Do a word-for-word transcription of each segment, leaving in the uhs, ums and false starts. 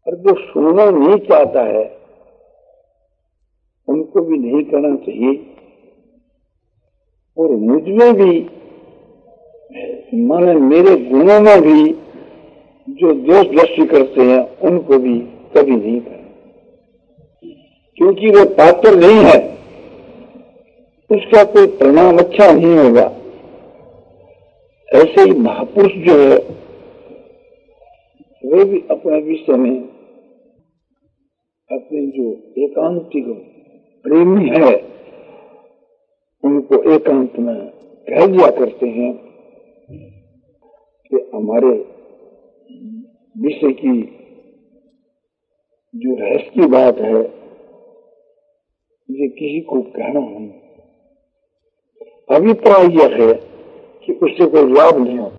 और जो सुनना नहीं चाहता है उनको भी नहीं करना चाहिए। और मुझ में भी, माने मेरे गुणों में भी जो दोष दृष्टि करते हैं उनको भी कभी नहीं करना, क्योंकि वो पात्र नहीं है, उसका कोई परिणाम अच्छा नहीं होगा। ऐसे ही महापुरुष जो है वे भी अपने विषय में अपने जो एकांतिक प्रेमी है उनको एकांत में कह दिया करते हैं कि हमारे विषय की जो रहस्य की बात है ये किसी को कहना नहीं। अभिप्राय यह है कि उससे कोई लाभ नहीं होता।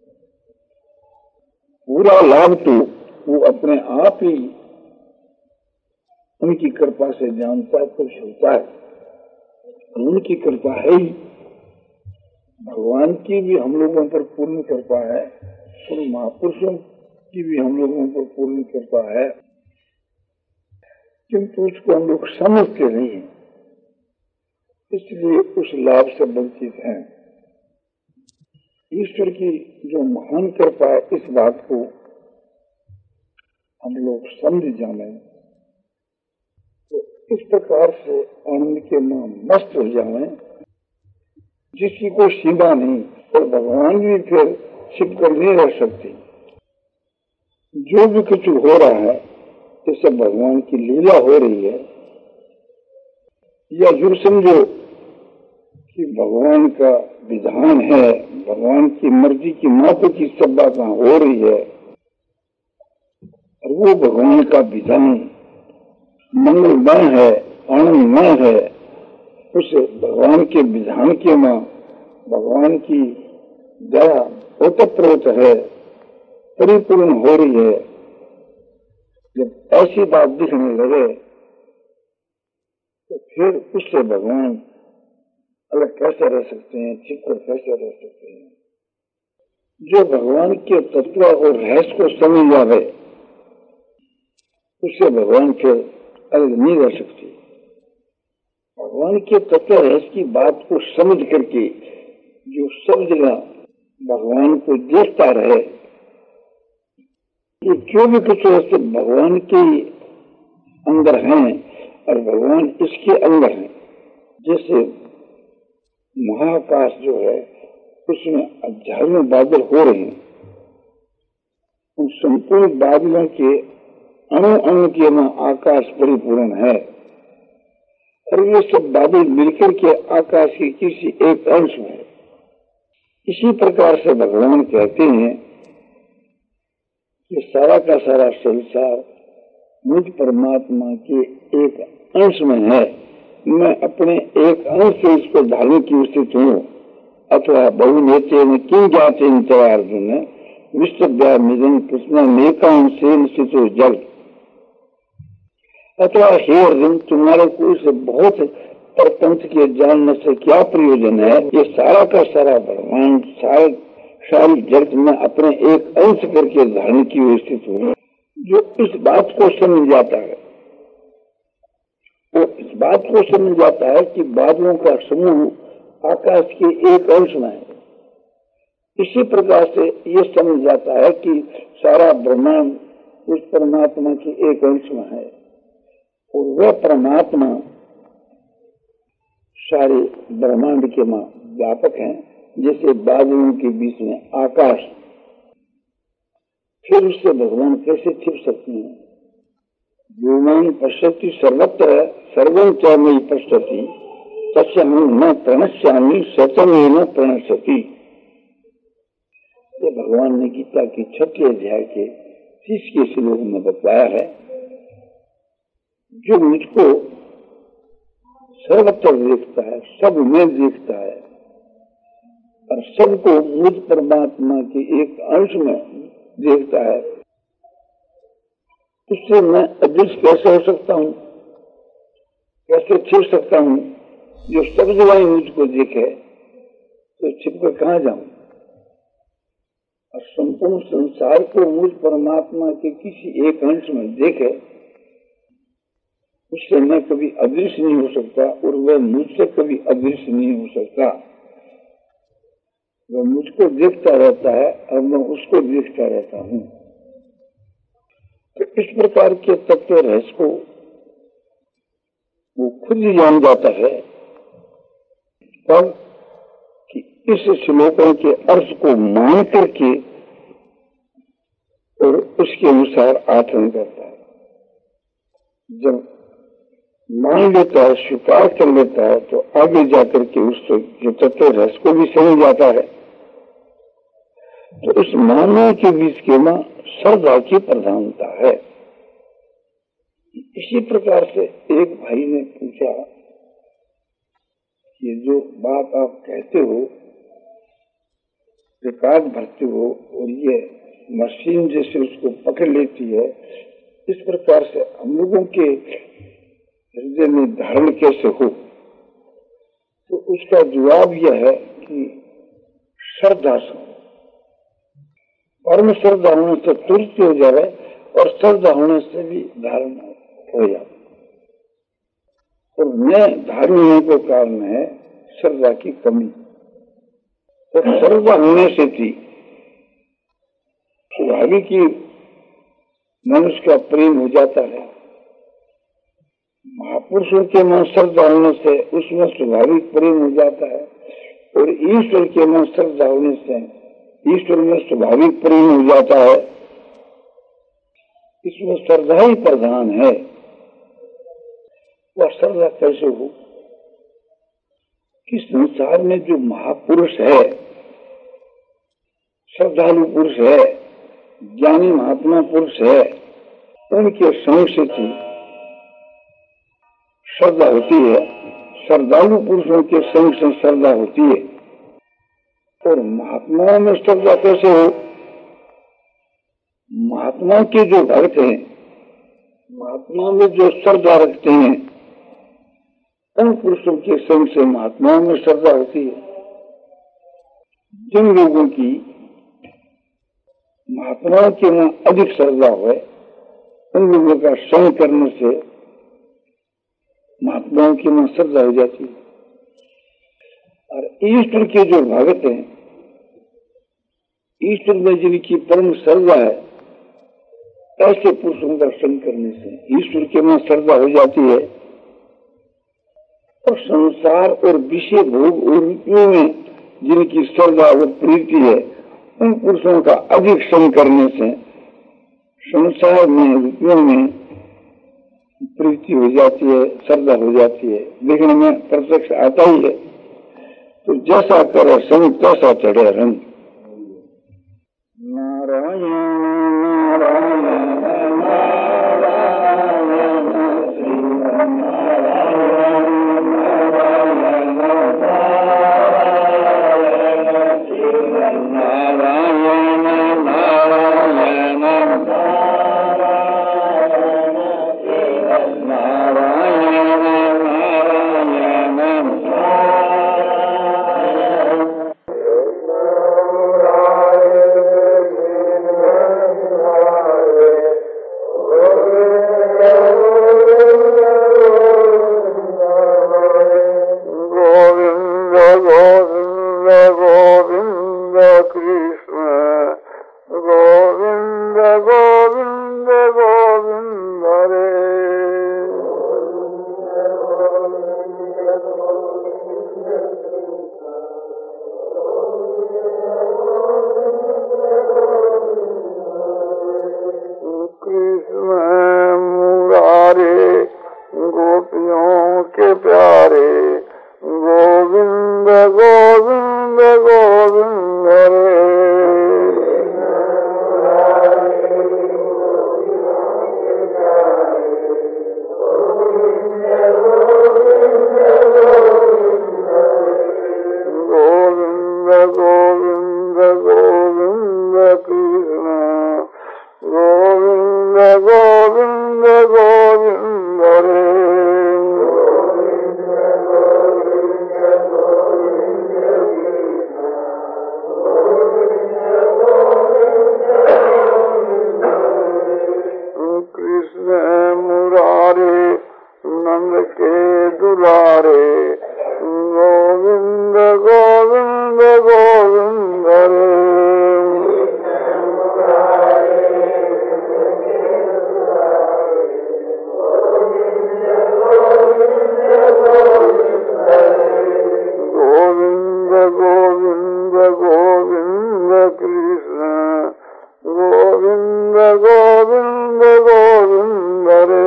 पूरा लाभ तो वो अपने आप ही उनकी कृपा से जानता कुछ होता है। उनकी कृपा है ही, भगवान की भी हम लोगों पर पूर्ण कृपा है और महापुरुषों की भी हम लोगों पर पूर्ण कृपा है, किंतु उसको हम लोग समझते नहीं हैं, इसलिए उस लाभ से वंचित हैं। ईश्वर की जो महान कृपा है इस बात को हम लोग समझ जाने तो इस प्रकार से आनंद के नाम मस्त हो जाए जिसकी कोई सीमा नहीं, और भगवान भी फिर छिप कर नहीं रह सकते। जो भी कुछ हो रहा है ये सब भगवान की लीला हो रही है, या यूं समझो कि भगवान का विधान है, भगवान की मर्जी की मात्र की सब बातें हो रही है, और वो भगवान का विधान मंगलमय है, आनंदमय है। उस भगवान के विधान के मां भगवान की दया ओतप्रोत है, परिपूर्ण हो रही है। जब ऐसी बात दिखने लगे तो फिर उससे भगवान अलग कैसे रह सकते हैं, छिपकर कैसे रह सकते हैं। जो भगवान के तत्व और रहस्य को समझ जावे उससे भगवान फिर अलग नहीं रह सकती। भगवान के तत्व रहस्य की बात को समझ करके जो सब जगह भगवान को देखता रहे, ये क्यों भी कुछ ऐसे भगवान के अंदर हैं और भगवान इसके अंदर हैं। जैसे महाकाश जो है उसमें हजारों बादल हो रहे हैं, उन संपूर्ण बादलों के अणु अणु के में आकाश परिपूर्ण है, और ये सब बादल मिलकर के आकाश के किसी एक अंश में है। इसी प्रकार से भगवान कहते हैं कि सारा का सारा संसार मुझ परमात्मा के एक अंश में है, मैं अपने एक अंश से इसको ढालने की स्थित हूँ। अथवा बहुनेते में किं ज्ञाते अर्जुन विश्वव्या मिजन कृष्ण नेकांशेन स्थितो जल। अथवा हे अर्जुन, तुम्हारे को इसे बहुत परपंच के जानने से क्या प्रयोजन है। ये सारा का सारा भगवान सारे सारी जगत में अपने एक अंश करके धारण की स्थित हूँ। जो इस बात को समझ जाता है वो इस बात को समझ जाता है कि बादलों का समूह आकाश के एक अंश में है। इसी प्रकार से ये समझ जाता है कि सारा ब्रह्मांड उस परमात्मा के एक अंश में है, और वह परमात्मा सारे ब्रह्मांड के मां व्यापक हैं। जैसे बादलों के बीच में आकाश, फिर उससे भगवान कैसे छिप सकते हैं। व्योमान पश्यति सर्वत्र सर्वं च मयि पश्यति तस्याहं न प्रणश्यामि सत्यमेव प्रणश्यति। ये भगवान ने गीता के छठे अध्याय के तीसरे श्लोक में बताया है। जो मुझको सर्वत्र देखता है, सब में देखता है, और सबको मुझ परमात्मा के एक अंश में देखता है, उससे मैं अदृश्य कैसे हो सकता हूँ, कैसे छिप सकता हूँ। जो सब जगह मुझको देखे तो छिप कर कहाँ जाऊं। और संपूर्ण संसार को मुझ परमात्मा के किसी एक अंश में देखे, उससे मैं कभी अदृश्य नहीं हो सकता और वह मुझसे कभी अदृश्य नहीं हो सकता। वह मुझको देखता रहता है और मैं उसको देखता रहता हूँ। तो इस प्रकार के तत्व रहस्य को वो खुद ही जान जाता है, तब कि इस श्लोकों के अर्थ को मान करके और उसके अनुसार आचरण करता है। जब मान लेता है, स्वीकार कर लेता है, तो आगे जाकर के उस जो तत्व रहस्य को भी समझ जाता है। तो उस मानव के बीच के में श्रद्धा की प्रधानता है। इसी प्रकार से एक भाई ने पूछा कि जो बात आप कहते हो, रिकॉर्ड भरते हो और ये मशीन जैसे उसको पकड़ लेती है, इस प्रकार से हम लोगों के हृदय में धारण कैसे हो? तो उसका जवाब यह है कि श्रद्धा से, परम श्रद्धा होने से तुरंत हो जाए और श्रद्धा होने से भी धारण हो जाए। और मैं धारण होने को कारण है श्रद्धा की कमी। और श्रद्धा होने से थी स्वाभाविक ही मनुष्य का प्रेम हो जाता है। महापुरुषों के मन श्रद्धा होने से उसमें स्वाभाविक प्रेम हो जाता है, और ईश्वर के मन श्रद्धा होने से ईश्वर में स्वाभाविक प्रेम हो जाता है। इसमें श्रद्धा ही प्रधान है। वह श्रद्धा कैसे हो कि संसार में जो महापुरुष है, श्रद्धालु पुरुष है, ज्ञानी महात्मा पुरुष है, उनके संग से श्रद्धा होती है। श्रद्धालु पुरुषों के संग से श्रद्धा होती है। और महात्माओं में श्रद्धा कैसे हो? महात्मा के जो भक्त हैं, महात्माओं में जो श्रद्धा रखते हैं, उन पुरुषों के संग से महात्माओं में श्रद्धा होती है। जिन लोगों की महात्माओं के में अधिक श्रद्धा है, उन लोगों का संग करने से महात्माओं की में श्रद्धा हो जाती है। और ईश्वर के जो भक्त हैं, ईश्वर में जिनकी परम श्रद्धा है, ऐसे पुरुषों का संग करने से ईश्वर के में श्रद्धा हो जाती है। और संसार और विषय भोग और रुपयों में जिनकी श्रद्धा और प्रीति है, उन पुरुषों का अधिक संग करने से संसार में रुपयों में प्रीति हो जाती है, श्रद्धा हो जाती है। देखने में प्रत्यक्ष आता ही है। तो जैसा करे संग तैसा चढ़े रंग। नारायण नारायण गोविंद गोविंद रे। नंद के दुलारे, गोविंद गोविंद गोविंद रे। गोविंद गोविंद गोविंद कृष्ण, गोविंद गोविंद गोविंद रे।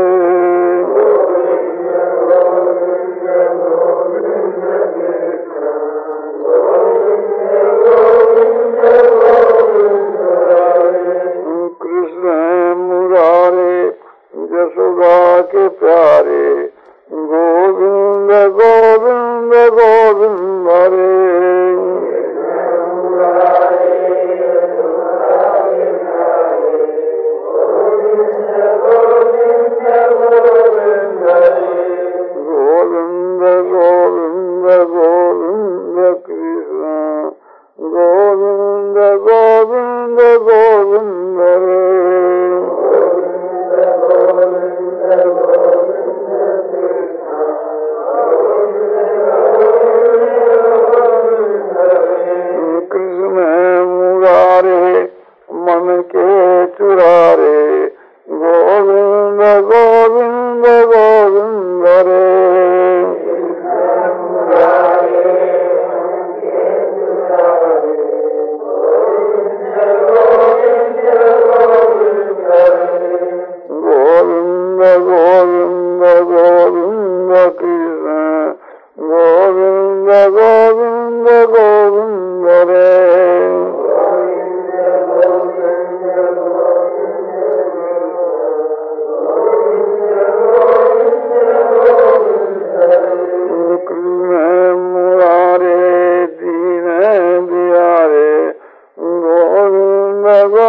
कृष्ण मुरारे यशोदा के प्यारे, गोविंद गोविंद गोविंद रे। गोविंद गोविंद गोविंद कृष्ण, गोविंद गोविंद गोविंद रे। कृष्ण मुरारे मन के चुरारे, गोविंद गोविंद गोविंद रे। गोविंद गोविंद गोविंद कृष्ण, गोविंद गोविंद गोविंद रे। कृष्ण मुरारे दीन दियारे, गोविंद